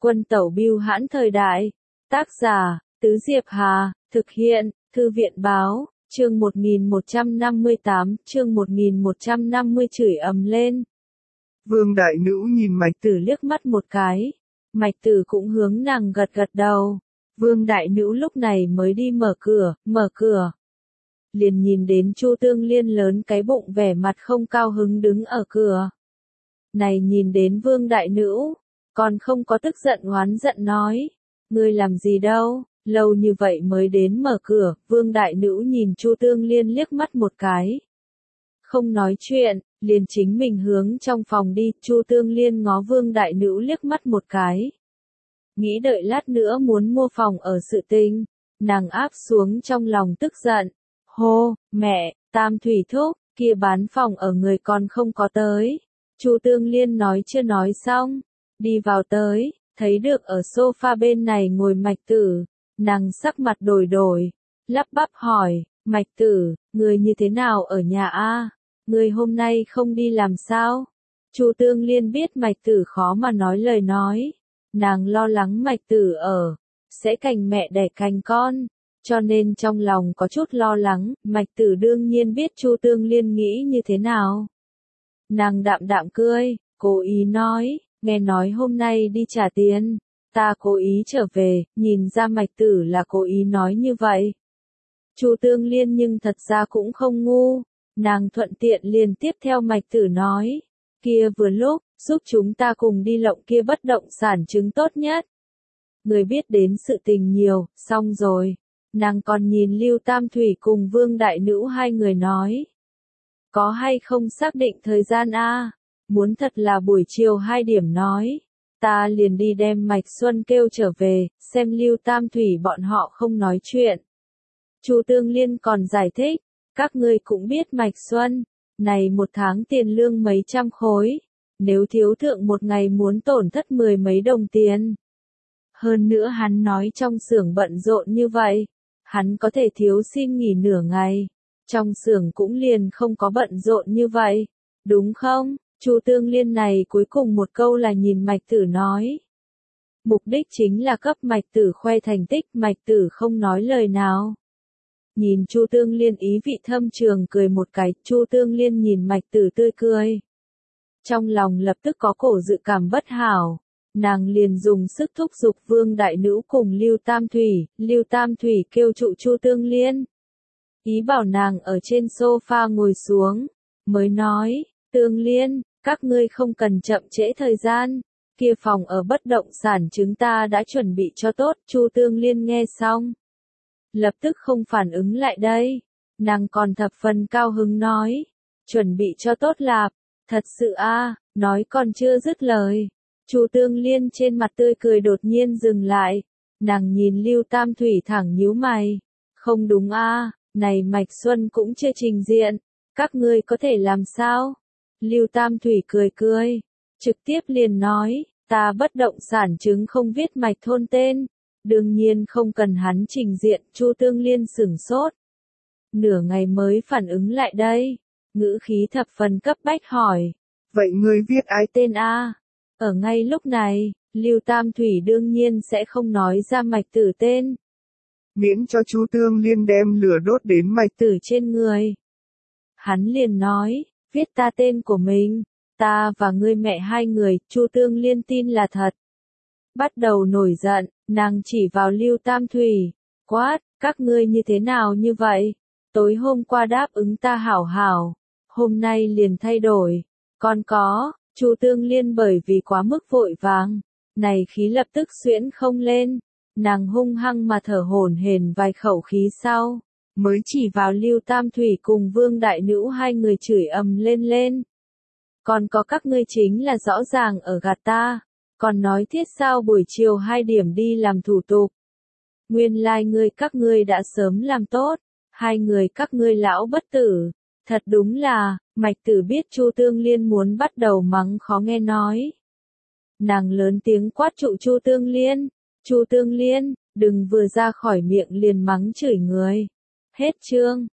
Quân tẩu bưu hãn thời đại. Tác giả, Tứ Diệp Hà, thực hiện, Thư viện báo, chương 1158, chương 1150 chửi ầm lên. Vương đại nữ nhìn Mạch Tử liếc mắt một cái. Mạch Tử cũng hướng nàng gật gật đầu. Vương đại nữ lúc này mới đi mở cửa. Liền nhìn đến Chu Tương Liên lớn cái bụng vẻ mặt không cao hứng đứng ở cửa. Này nhìn đến Vương đại nữ, còn không có tức giận oán giận nói, ngươi làm gì đâu, lâu như vậy mới đến mở cửa. Vương đại nữ nhìn Chu Tương Liên liếc mắt một cái. Không nói chuyện, liền chính mình hướng trong phòng đi. Chu Tương Liên ngó Vương đại nữ liếc mắt một cái. Nghĩ đợi lát nữa muốn mua phòng ở sự tình, nàng áp xuống trong lòng tức giận. Hô, mẹ, Tam Thủy thúc, kia bán phòng ở người còn không có tới. Chu Tương Liên nói chưa nói xong, đi vào tới, thấy được ở sofa bên này ngồi Mạch Tử, nàng sắc mặt đổi, lắp bắp hỏi, Mạch Tử, người như thế nào ở nhà a? Người hôm nay không đi làm sao? Chu Tương Liên biết Mạch Tử khó mà nói lời nói, nàng lo lắng Mạch Tử sẽ cành mẹ đẻ cành con, cho nên trong lòng có chút lo lắng. Mạch Tử đương nhiên biết Chu Tương Liên nghĩ như thế nào. Nàng đạm đạm cười, cố ý nói, nghe nói hôm nay đi trả tiền, ta cố ý trở về. Nhìn ra Mạch Tử là cố ý nói như vậy. Chu Tương Liên nhưng thật ra cũng không ngu, nàng thuận tiện liền tiếp theo Mạch Tử nói, kia vừa lúc, giúp chúng ta cùng đi lộng kia bất động sản chứng tốt nhất. Người biết đến sự tình nhiều, xong rồi. Nàng còn nhìn Lưu Tam Thủy cùng Vương đại nữ hai người nói, có hay không xác định thời gian a? Muốn thật là buổi chiều 2 điểm nói, ta liền đi đem Mạch Xuân kêu trở về, xem Lưu Tam Thủy bọn họ không nói chuyện. Chu Tương Liên còn giải thích, các ngươi cũng biết Mạch Xuân, này một tháng tiền lương mấy trăm khối, nếu thiếu thượng một ngày muốn tổn thất 10 mấy đồng tiền. Hơn nữa hắn nói trong xưởng bận rộn như vậy, hắn có thể thiếu xin nghỉ nửa ngày, trong xưởng cũng liền không có bận rộn như vậy, đúng không? Chu Tương Liên này cuối cùng một câu là nhìn Mạch Tử nói. Mục đích chính là cấp Mạch Tử khoe thành tích. Mạch Tử không nói lời nào. Nhìn Chu Tương Liên ý vị thâm trường cười một cái. Chu Tương Liên nhìn Mạch Tử tươi cười, trong lòng lập tức có cổ dự cảm bất hảo. Nàng liền dùng sức thúc giục Vương đại nữ cùng Lưu Tam Thủy. Lưu Tam Thủy kêu trụ Chu Tương Liên, ý bảo nàng ở trên sofa ngồi xuống, mới nói, Tương Liên, các ngươi không cần chậm trễ thời gian, kia phòng ở bất động sản chúng ta đã chuẩn bị cho tốt. Chu Tương Liên nghe xong, lập tức không phản ứng lại đây, nàng còn thập phần cao hứng nói, chuẩn bị cho tốt lạp, thật sự a? Nói còn chưa dứt lời, Chu Tương Liên trên mặt tươi cười đột nhiên dừng lại, nàng nhìn Lưu Tam Thủy thẳng nhíu mày, không đúng a, này Mạch Xuân cũng chưa trình diện, các ngươi có thể làm sao? Lưu Tam Thủy cười, trực tiếp liền nói, ta bất động sản chứng không viết Mạch thôn tên, đương nhiên không cần hắn trình diện. Chu Tương Liên sửng sốt, nửa ngày mới phản ứng lại đây, ngữ khí thập phần cấp bách hỏi, vậy ngươi viết ai tên a? Ở ngay lúc này, Lưu Tam Thủy đương nhiên sẽ không nói ra Mạch Tử tên, miễn cho Chu Tương Liên đem lửa đốt đến Mạch Tử trên người. Hắn liền nói, viết ta tên của mình, ta và ngươi mẹ hai người. Chu Tương Liên tin là thật, bắt đầu nổi giận, nàng chỉ vào Lưu Tam Thủy, quát, các ngươi như thế nào như vậy? Tối hôm qua đáp ứng ta hảo hảo, hôm nay liền thay đổi. Còn có, Chu Tương Liên bởi vì quá mức vội vàng, này khí lập tức xuyễn không lên, nàng hung hăng mà thở hổn hển vài khẩu khí sau, mới chỉ vào Lưu Tam Thủy cùng Vương đại nữ hai người chửi ầm lên. Còn có các ngươi chính là rõ ràng ở gạt ta, còn nói thiết sao buổi chiều 2 điểm đi làm thủ tục. Nguyên lai các ngươi đã sớm làm tốt, hai người các ngươi lão bất tử, thật đúng là. Mạch Tử biết Chu Tương Liên muốn bắt đầu mắng khó nghe nói, nàng lớn tiếng quát trụ Chu Tương Liên, Chu Tương Liên, đừng vừa ra khỏi miệng liền mắng chửi người. Hết chương.